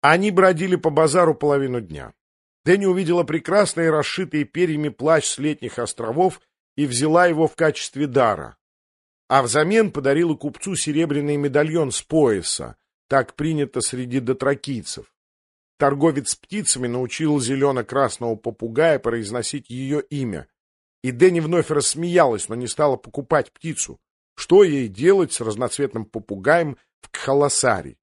Они бродили по базару половину дня. Дэнни увидела прекрасный расшитый перьями плащ с летних островов и взяла его в качестве дара. А взамен подарила купцу серебряный медальон с пояса, так принято среди дотракийцев. Торговец птицами научил зелено-красного попугая произносить ее имя. И Дэнни вновь рассмеялась, но не стала покупать птицу. Что ей делать с разноцветным попугаем в Кхаласаре?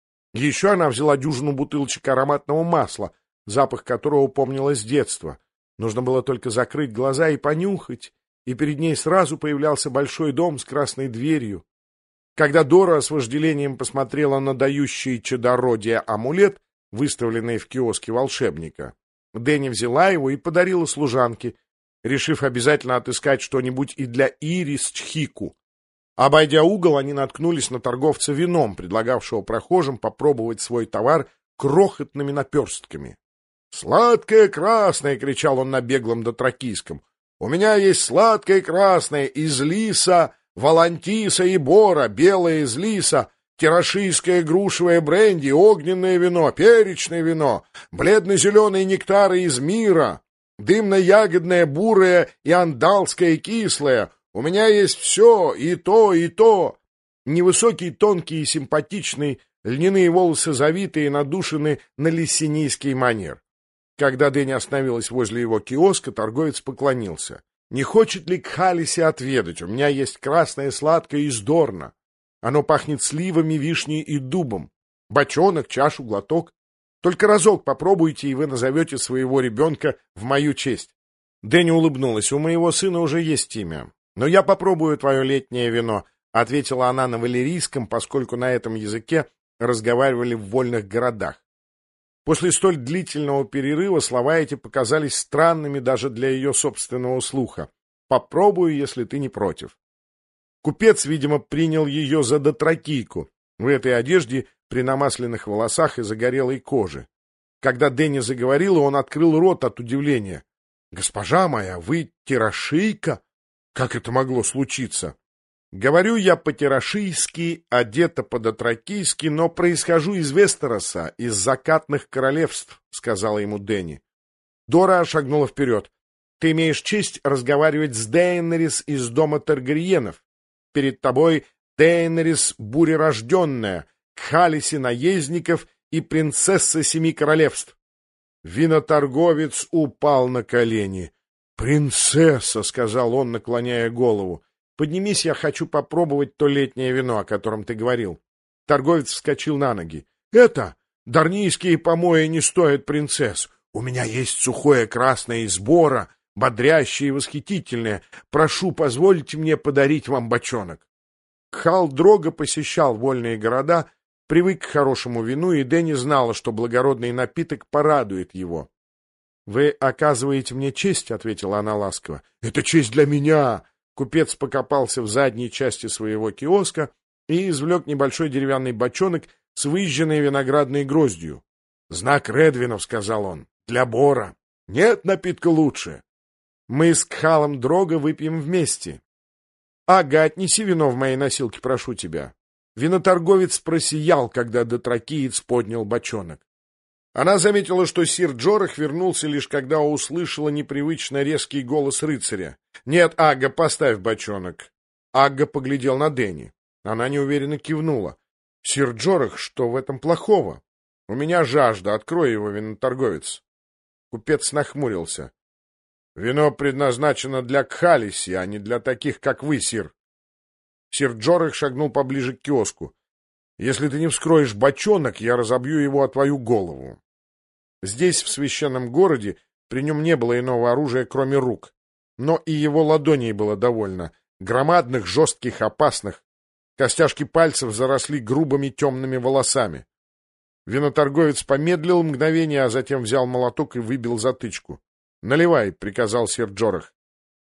Еще она взяла дюжину бутылочек ароматного масла, запах которого помнила с детства. Нужно было только закрыть глаза и понюхать, и перед ней сразу появлялся большой дом с красной дверью. Когда Дора с вожделением посмотрела на дающий чадородие амулет, выставленный в киоске волшебника, Дэнни взяла его и подарила служанке, решив обязательно отыскать что-нибудь и для Ири с Чхику. Обойдя угол, они наткнулись на торговца вином, предлагавшего прохожим попробовать свой товар крохотными наперстками. «Сладкое красное!» — кричал он на беглом дотракийском. «У меня есть сладкое красное из лиса, волантиса и бора, белое из лиса, терашийское грушевое бренди, огненное вино, перечное вино, бледно-зеленые нектары из мира, дымно-ягодное бурое и андалское кислое. У меня есть все, и то, и то». Невысокий, тонкий и симпатичный, льняные волосы завиты и надушены на лиссинийский манер. Когда Дэнни остановилась возле его киоска, торговец поклонился. «Не хочет ли Кхалиси отведать? У меня есть красное сладкое из Дорна. Оно пахнет сливами, вишней и дубом. Бочонок, чашу, глоток. Только разок попробуйте, и вы назовете своего ребенка в мою честь». Дэнни улыбнулась. «У моего сына уже есть имя. Но я попробую твое летнее вино», — ответила она на валерийском, поскольку на этом языке разговаривали в вольных городах. После столь длительного перерыва слова эти показались странными даже для ее собственного слуха. «Попробую, если ты не против». Купец, видимо, принял ее за дотракийку, в этой одежде, при намасленных волосах и загорелой коже. Когда Дэнни заговорила, он открыл рот от удивления. «Госпожа моя, вы терашийка? Как это могло случиться?» «Говорю я по-терашийски, одета по-дотракийски, но происхожу из Вестероса, из закатных королевств», — сказала ему Дэнни. Дора шагнула вперед. «Ты имеешь честь разговаривать с Дейенерис из дома Таргариенов. Перед тобой Дейенерис бурерожденная, Кхалиси наездников и принцесса семи королевств». Виноторговец упал на колени. «Принцесса», — сказал он, наклоняя голову. «Поднимись, я хочу попробовать то летнее вино, о котором ты говорил». Торговец вскочил на ноги. «Это дарнийские помои не стоят принцесс. У меня есть сухое красное из бора, бодрящее и восхитительное. Прошу, позвольте мне подарить вам бочонок». Кхал-Дрога посещал вольные города, привык к хорошему вину, и Дэнни знала, что благородный напиток порадует его. «Вы оказываете мне честь», — ответила она ласково. «Это честь для меня». Купец покопался в задней части своего киоска и извлек небольшой деревянный бочонок с выжженной виноградной гроздью. «Знак Редвинов», — сказал он, — «для бора. Нет напитка лучше. Мы с Кхалом Дрога выпьем вместе». «Ага, отнеси вино в мои носилки, прошу тебя». Виноторговец просиял, когда дотракиец поднял бочонок. Она заметила, что сир Джорах вернулся лишь когда услышала непривычно резкий голос рыцаря. «Нет, Агга, поставь бочонок». Агга поглядел на Дэнни. Она неуверенно кивнула. «Сир Джорах, что в этом плохого? У меня жажда, открой его, виноторговец». Купец нахмурился. «Вино предназначено для Кхалиси, а не для таких, как вы, сир». Сир Джорах шагнул поближе к киоску. «Если ты не вскроешь бочонок, я разобью его о твою голову». Здесь, в священном городе, при нем не было иного оружия, кроме рук. Но и его ладоней было довольно. Громадных, жестких, опасных. Костяшки пальцев заросли грубыми темными волосами. Виноторговец помедлил мгновение, а затем взял молоток и выбил затычку. «Наливай», — приказал сир Джорах.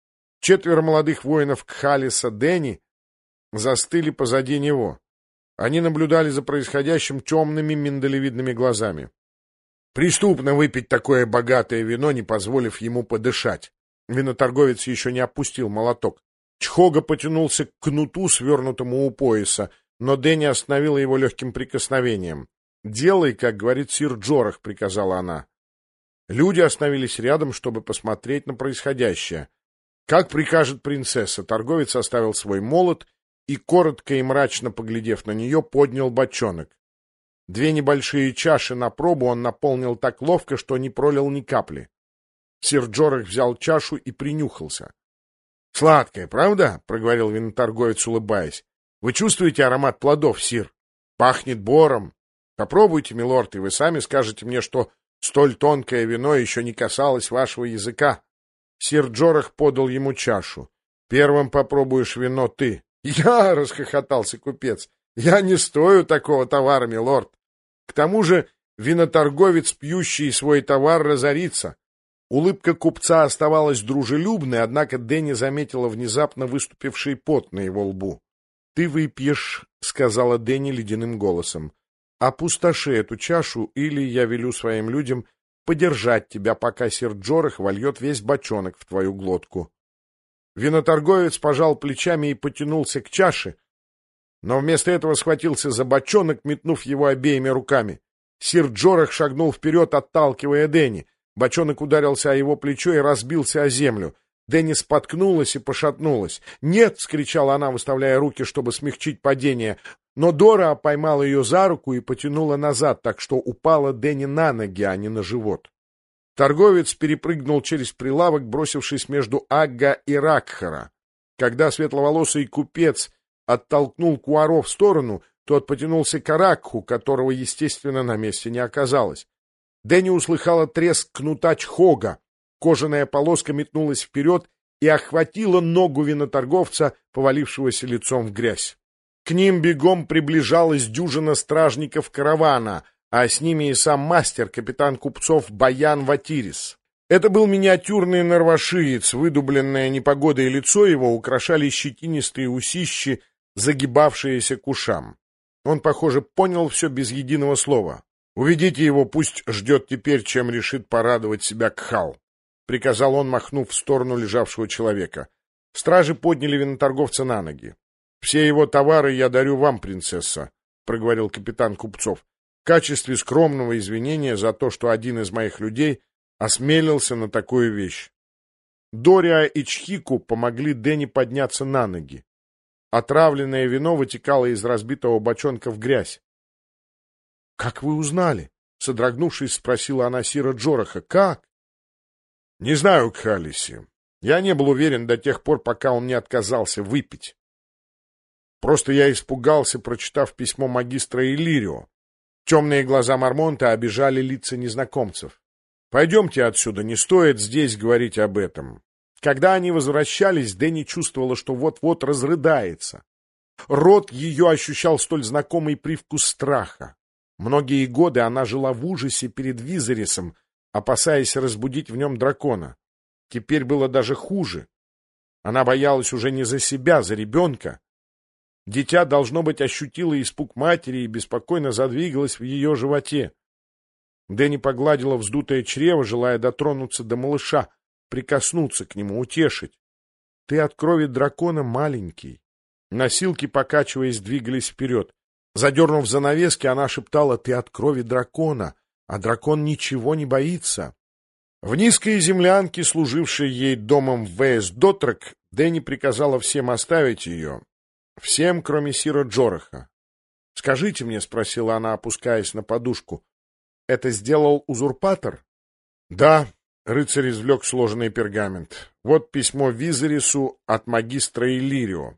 4 молодых воинов Кхалиса Дэнни застыли позади него. Они наблюдали за происходящим темными миндалевидными глазами. Преступно выпить такое богатое вино, не позволив ему подышать. Виноторговец еще не опустил молоток. Чхога потянулся к кнуту, свернутому у пояса, но Дэнни остановила его легким прикосновением. «Делай, как говорит сир Джорах», — приказала она. Люди остановились рядом, чтобы посмотреть на происходящее. «Как прикажет принцесса», — торговец оставил свой молот и, коротко и мрачно поглядев на нее, поднял бочонок. 2 небольшие чаши на пробу он наполнил так ловко, что не пролил ни капли. Сир Джорах взял чашу и принюхался. «Сладкое, правда?» — проговорил виноторговец, улыбаясь. «Вы чувствуете аромат плодов, сир? Пахнет бором. Попробуйте, милорд, и вы сами скажете мне, что столь тонкое вино еще не касалось вашего языка». Сир Джорах подал ему чашу. «Первым попробуешь вино ты». «Я!» — расхохотался купец. «Я не стою такого товара, милорд. К тому же виноторговец, пьющий свой товар, разорится». Улыбка купца оставалась дружелюбной, однако Дэнни заметила внезапно выступивший пот на его лбу. «Ты выпьешь», — сказала Дэнни ледяным голосом. «Опустоши эту чашу, или я велю своим людям подержать тебя, пока сир Джорах вольет весь бочонок в твою глотку». Виноторговец пожал плечами и потянулся к чаше, но вместо этого схватился за бочонок, метнув его обеими руками. Сир Джорах шагнул вперед, отталкивая Дэнни. Бочонок ударился о его плечо и разбился о землю. Дэнни споткнулась и пошатнулась. «Нет!» — вскричала она, выставляя руки, чтобы смягчить падение. Но Дора поймала ее за руку и потянула назад, так что упала Дэнни на ноги, а не на живот. Торговец перепрыгнул через прилавок, бросившись между Агга и Ракхара. Когда светловолосый купец оттолкнул Куаро в сторону, тот потянулся к Аракху, которого, естественно, на месте не оказалось. Дэнни услыхала треск кнута Чхога. Кожаная полоска метнулась вперед и охватила ногу виноторговца, повалившегося лицом в грязь. К ним бегом приближалась дюжина стражников каравана, а с ними и сам мастер, капитан купцов Баян Ватирис. Это был миниатюрный норвашиец, выдубленное непогодой лицо его украшали щетинистые усищи, загибавшиеся к ушам. Он, похоже, понял все без единого слова. «Уведите его, пусть ждет теперь, чем решит порадовать себя Кхал», — приказал он, махнув в сторону лежавшего человека. Стражи подняли виноторговца на ноги. «Все его товары я дарю вам, принцесса», — проговорил капитан купцов, «в качестве скромного извинения за то, что один из моих людей осмелился на такую вещь». Дориа и Чхику помогли Дэнни подняться на ноги. Отравленное вино вытекало из разбитого бочонка в грязь. «Как вы узнали?» — содрогнувшись, спросила она сира Джораха. «Как?» «Не знаю, Кхалиси. Я не был уверен до тех пор, пока он не отказался выпить. Просто я испугался, прочитав письмо магистра Иллирио. Темные глаза Мармонта обижали лица незнакомцев. Пойдемте отсюда, не стоит здесь говорить об этом». Когда они возвращались, Дэнни чувствовала, что вот-вот разрыдается. Рот ее ощущал столь знакомый привкус страха. Многие годы она жила в ужасе перед Визерисом, опасаясь разбудить в нем дракона. Теперь было даже хуже. Она боялась уже не за себя, за ребенка. Дитя, должно быть, ощутило испуг матери и беспокойно задвигалось в ее животе. Дэнни погладила вздутое чрево, желая дотронуться до малыша, прикоснуться к нему, утешить. «Ты от крови дракона маленький». Носилки, покачиваясь, двигались вперед. Задернув занавески, она шептала: «Ты от крови дракона, а дракон ничего не боится». В низкой землянке, служившей ей домом в Вейс-Дотрек, Дэнни приказала всем оставить ее. Всем, кроме сира Джораха. «Скажите мне», — спросила она, опускаясь на подушку, — «это сделал узурпатор?» «Да», — рыцарь извлек сложенный пергамент. «Вот письмо Визерису от магистра Иллирио.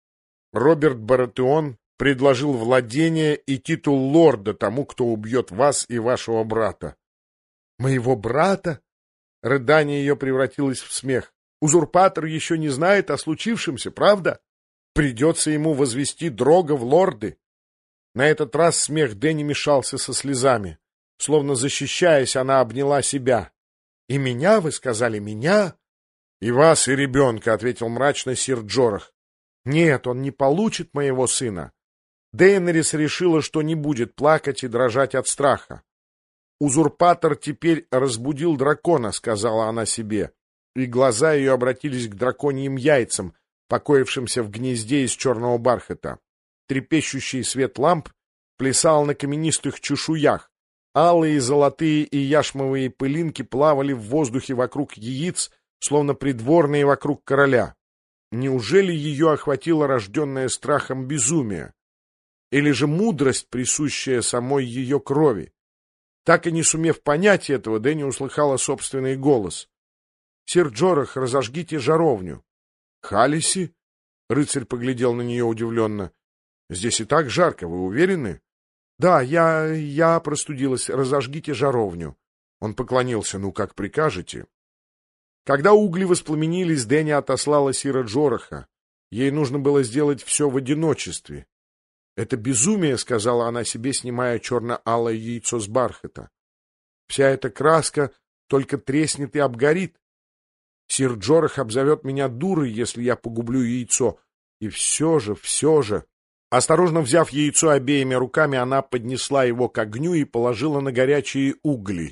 Роберт Баратеон предложил владение и титул лорда тому, кто убьет вас и вашего брата». «Моего брата?» Рыдание ее превратилось в смех. «Узурпатор еще не знает о случившемся, правда? Придется ему возвести Дрога в лорды». На этот раз смех Дэнни мешался со слезами. Словно защищаясь, она обняла себя. «И меня, вы сказали, меня?» «И вас, и ребенка», — ответил мрачно сир Джорах. «Нет, он не получит моего сына». Дейнерис решила, что не будет плакать и дрожать от страха. «Узурпатор теперь разбудил дракона», — сказала она себе, и глаза ее обратились к драконьим яйцам, покоившимся в гнезде из черного бархата. Трепещущий свет ламп плясал на каменистых чешуях. Алые, золотые и яшмовые пылинки плавали в воздухе вокруг яиц, словно придворные вокруг короля. Неужели ее охватило рожденное страхом безумие? Или же мудрость, присущая самой ее крови? Так и не сумев понять этого, Дэнни услыхала собственный голос. — Сир Джорах, разожгите жаровню. — Халиси? — рыцарь поглядел на нее удивленно. — Здесь и так жарко, вы уверены? — Да, я простудилась. Разожгите жаровню. Он поклонился. — Ну, как прикажете. Когда угли воспламенились, Дэнни отослала сира Джораха. Ей нужно было сделать все в одиночестве. «Это безумие», — сказала она себе, снимая черно-алое яйцо с бархата. «Вся эта краска только треснет и обгорит. Сир Джорах обзовет меня дурой, если я погублю яйцо. И все же... Осторожно взяв яйцо обеими руками, она поднесла его к огню и положила на горячие угли.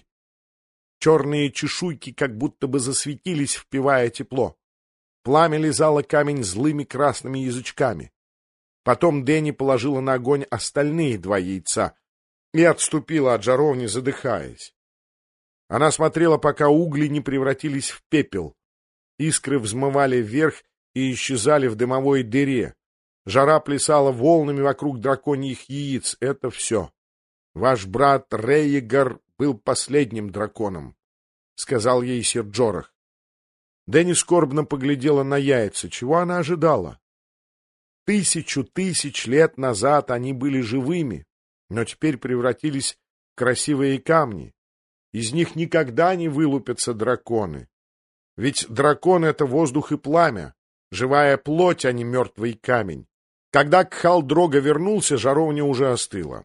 Черные чешуйки как будто бы засветились, впивая тепло. Пламя лизало камень злыми красными язычками. Потом Дэнни положила на огонь остальные 2 яйца и отступила от жаровни, задыхаясь. Она смотрела, пока угли не превратились в пепел. Искры взмывали вверх и исчезали в дымовой дыре. Жара плясала волнами вокруг драконьих яиц. Это все. Ваш брат Рейегар был последним драконом, — сказал ей сир Джорах. Дэнни скорбно поглядела на яйца. Чего она ожидала? 1000 тысяч лет назад они были живыми, но теперь превратились в красивые камни. Из них никогда не вылупятся драконы. Ведь дракон — это воздух и пламя, живая плоть, а не мертвый камень. Когда Кхал-Дрога вернулся, жаровня уже остыла.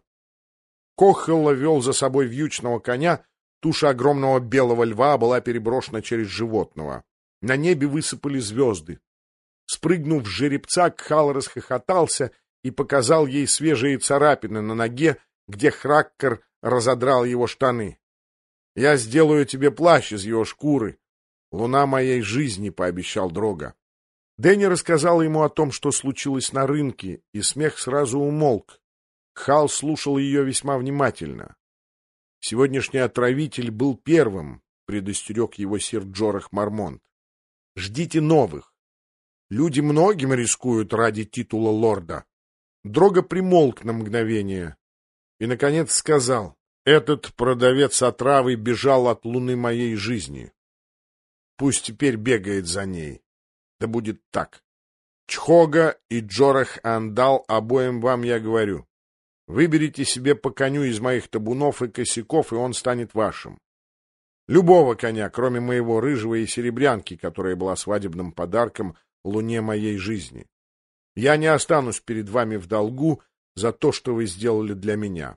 Кохелла вел за собой вьючного коня, туша огромного белого льва была переброшена через животного. На небе высыпали звезды. Спрыгнув с жеребца, Кхал расхохотался и показал ей свежие царапины на ноге, где Храккар разодрал его штаны. — Я сделаю тебе плащ из его шкуры. Луна моей жизни, — пообещал Дрога. Дэнни рассказала ему о том, что случилось на рынке, и смех сразу умолк. Кхал слушал ее весьма внимательно. Сегодняшний отравитель был первым, — предостерег его сир Джорах Мармонт. — Ждите новых. Люди многим рискуют ради титула лорда. Дрога примолк на мгновение и, наконец, сказал: «Этот продавец отравы бежал от луны моей жизни. Пусть теперь бегает за ней. Да будет так. Чхога и Джорах Андал, обоим вам я говорю. Выберите себе по коню из моих табунов и косяков, и он станет вашим. Любого коня, кроме моего рыжего и серебрянки, которая была свадебным подарком луне моей жизни. Я не останусь перед вами в долгу за то, что вы сделали для меня.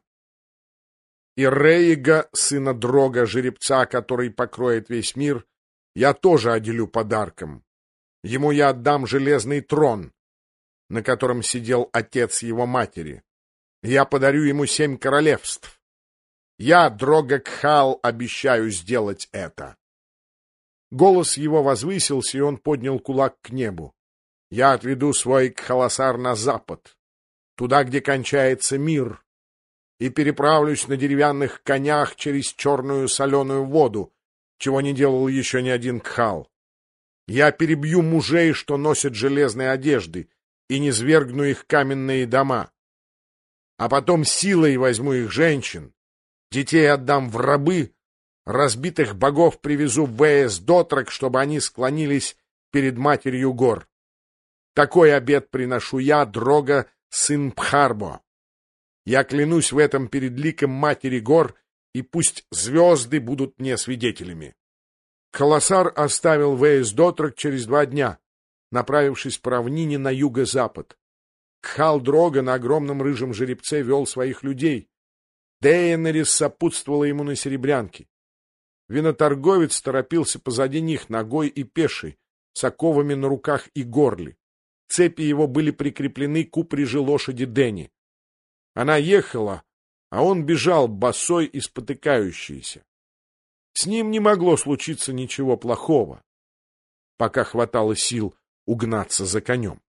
И Рейга, сына Дрога, жеребца, который покроет весь мир, я тоже отделю подарком. Ему я отдам железный трон, на котором сидел отец его матери. Я подарю ему 7 королевств. Я, Дрога Кхал, обещаю сделать это». Голос его возвысился, и он поднял кулак к небу. «Я отведу свой Кхаласар на запад, туда, где кончается мир, и переправлюсь на деревянных конях через черную соленую воду, чего не делал еще ни один Кхал. Я перебью мужей, что носят железные одежды, и низвергну их каменные дома. А потом силой возьму их женщин, детей отдам в рабы, разбитых богов привезу в Вэес-Дотрак, чтобы они склонились перед матерью гор. Такой обет приношу я, Дрога, сын Пхарбо. Я клянусь в этом перед ликом матери гор, и пусть звезды будут мне свидетелями». Кхаласар оставил Вэес-Дотрак через 2 дня, направившись по равнине на юго-запад. Кхал-Дрога на огромном рыжем жеребце вел своих людей. Дейенерис сопутствовала ему на серебрянке. Виноторговец торопился позади них, ногой и пеший, с оковами на руках и горле. Цепи его были прикреплены к упряжи лошади Дэнни. Она ехала, а он бежал, босой и спотыкающийся. С ним не могло случиться ничего плохого, пока хватало сил угнаться за конем.